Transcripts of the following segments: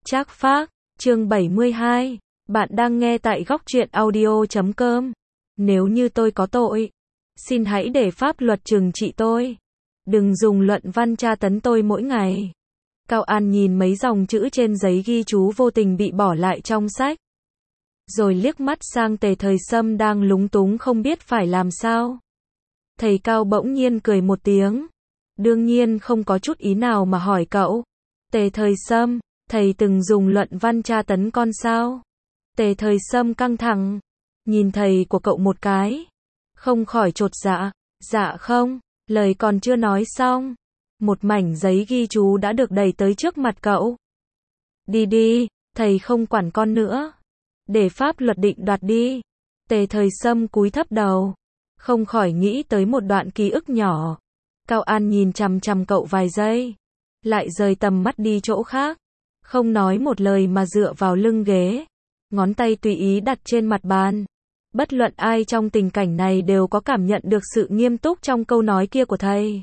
Trác Phác, chương 72. Bạn đang nghe tại góc truyện audio.com. Nếu như tôi có tội, xin hãy để pháp luật trừng trị tôi. Đừng dùng luận văn tra tấn tôi mỗi ngày. Cao An nhìn mấy dòng chữ trên giấy ghi chú vô tình bị bỏ lại trong sách. Rồi liếc mắt sang Tề Thời Sâm đang lúng túng không biết phải làm sao. Thầy Cao bỗng nhiên cười một tiếng. Đương nhiên không có chút ý nào mà hỏi cậu. Tề Thời Sâm, thầy từng dùng luận văn tra tấn con sao? Tề Thời Sâm căng thẳng, nhìn thầy của cậu một cái. Không khỏi chột dạ. Dạ không, lời còn chưa nói xong. Một mảnh giấy ghi chú đã được đẩy tới trước mặt cậu. Đi đi, thầy không quản con nữa. Để pháp luật định đoạt đi. Tề Thời Sâm cúi thấp đầu. Không khỏi nghĩ tới một đoạn ký ức nhỏ. Cao An nhìn chằm chằm cậu vài giây. Lại rời tầm mắt đi chỗ khác. Không nói một lời mà dựa vào lưng ghế. Ngón tay tùy ý đặt trên mặt bàn. Bất luận ai trong tình cảnh này đều có cảm nhận được sự nghiêm túc trong câu nói kia của thầy.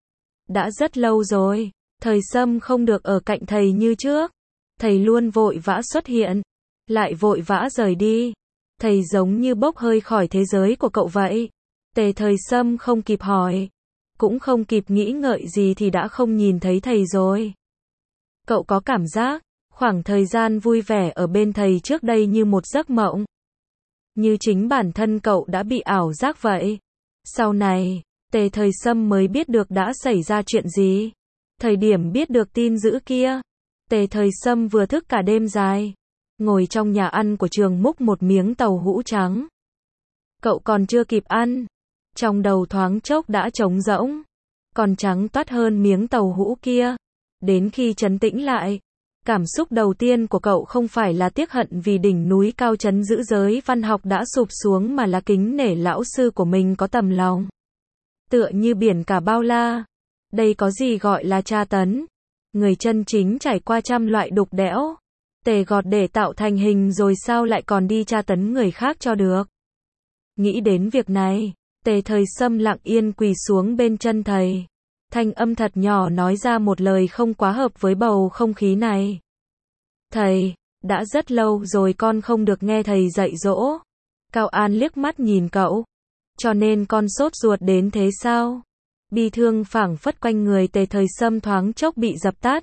Đã rất lâu rồi, Thời Sâm không được ở cạnh thầy như trước. Thầy luôn vội vã xuất hiện, lại vội vã rời đi. Thầy giống như bốc hơi khỏi thế giới của cậu vậy. Tề Thời Sâm không kịp hỏi, cũng không kịp nghĩ ngợi gì thì đã không nhìn thấy thầy rồi. Cậu có cảm giác, khoảng thời gian vui vẻ ở bên thầy trước đây như một giấc mộng. Như chính bản thân cậu đã bị ảo giác vậy. Sau này, Tề Thời Sâm mới biết được đã xảy ra chuyện gì. Thời điểm biết được tin dữ kia, Tề Thời Sâm vừa thức cả đêm dài. Ngồi trong nhà ăn của trường múc một miếng tàu hũ trắng. Cậu còn chưa kịp ăn, trong đầu thoáng chốc đã trống rỗng. Còn trắng toát hơn miếng tàu hũ kia. Đến khi trấn tĩnh lại, cảm xúc đầu tiên của cậu không phải là tiếc hận vì đỉnh núi cao trấn giữ giới văn học đã sụp xuống mà là kính nể lão sư của mình có tầm lòng. Tựa như biển cả bao la. Đây có gì gọi là tra tấn. Người chân chính trải qua trăm loại đục đẽo, tề gọt để tạo thành hình rồi sao lại còn đi tra tấn người khác cho được. Nghĩ đến việc này, Tề Thời Sâm lặng yên quỳ xuống bên chân thầy. Thanh âm thật nhỏ nói ra một lời không quá hợp với bầu không khí này. Thầy, đã rất lâu rồi con không được nghe thầy dạy dỗ. Cao An liếc mắt nhìn cậu. Cho nên con sốt ruột đến thế sao? Bi thương phảng phất quanh người Tề Thời Sâm thoáng chốc bị dập tắt.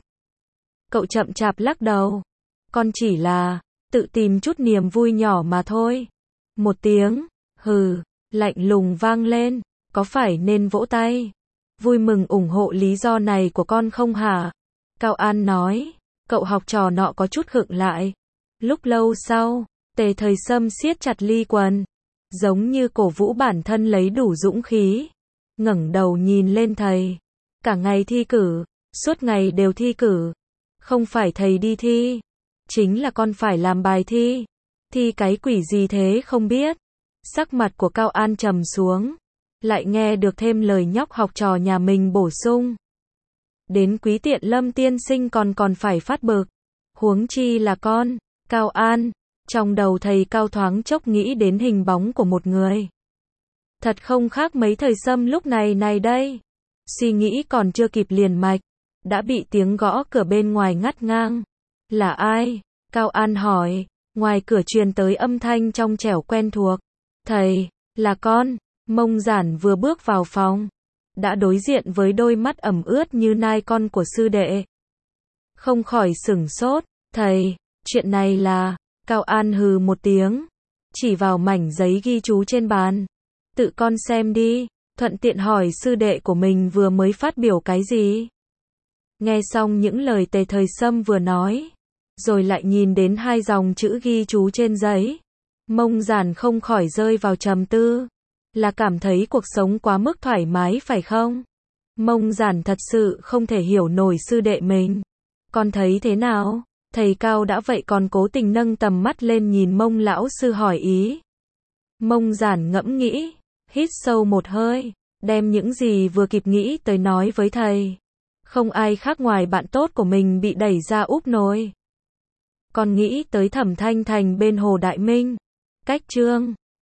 Cậu chậm chạp lắc đầu. Con chỉ là tự tìm chút niềm vui nhỏ mà thôi. Một tiếng hừ lạnh lùng vang lên. Có phải nên vỗ tay vui mừng ủng hộ lý do này của con không hả? Cao An nói. Cậu học trò nọ có chút khựng lại. Lúc lâu sau, Tề Thời Sâm siết chặt ly quần, giống như cổ vũ bản thân lấy đủ dũng khí. Ngẩng đầu nhìn lên thầy. Cả ngày thi cử, suốt ngày đều thi cử. Không phải thầy đi thi, chính là con phải làm bài thi. Thi cái quỷ gì thế không biết. Sắc mặt của Cao An trầm xuống. Lại nghe được thêm lời nhóc học trò nhà mình bổ sung. Đến Quý Tiện Lâm tiên sinh còn phải phát bực. Huống chi là con. Cao An, trong đầu thầy Cao thoáng chốc nghĩ đến hình bóng của một người. Thật không khác mấy Thời Sâm lúc này đây. Suy nghĩ còn chưa kịp liền mạch, đã bị tiếng gõ cửa bên ngoài ngắt ngang. Là ai? Cao An hỏi. Ngoài cửa truyền tới âm thanh trong trẻo quen thuộc. Thầy, là con. Mông Giản vừa bước vào phòng, đã đối diện với đôi mắt ẩm ướt như nai con của sư đệ. Không khỏi sửng sốt. Thầy, chuyện này là... Cao An hừ một tiếng, chỉ vào mảnh giấy ghi chú trên bàn. Tự con xem đi, thuận tiện hỏi sư đệ của mình vừa mới phát biểu cái gì. Nghe xong những lời Tề Thời Sâm vừa nói, rồi lại nhìn đến hai dòng chữ ghi chú trên giấy. Mông Giản không khỏi rơi vào trầm tư. Là cảm thấy cuộc sống quá mức thoải mái phải không? Mông Giản thật sự không thể hiểu nổi sư đệ mình. Con thấy thế nào? Thầy Cao đã vậy còn cố tình nâng tầm mắt lên nhìn Mông lão sư hỏi ý. Mông Giản ngẫm nghĩ, hít sâu một hơi, đem những gì vừa kịp nghĩ tới nói với thầy. Không ai khác ngoài bạn tốt của mình bị đẩy ra úp nồi. Con nghĩ tới Thẩm Thanh Thành bên Hồ Đại Minh. Cách Trương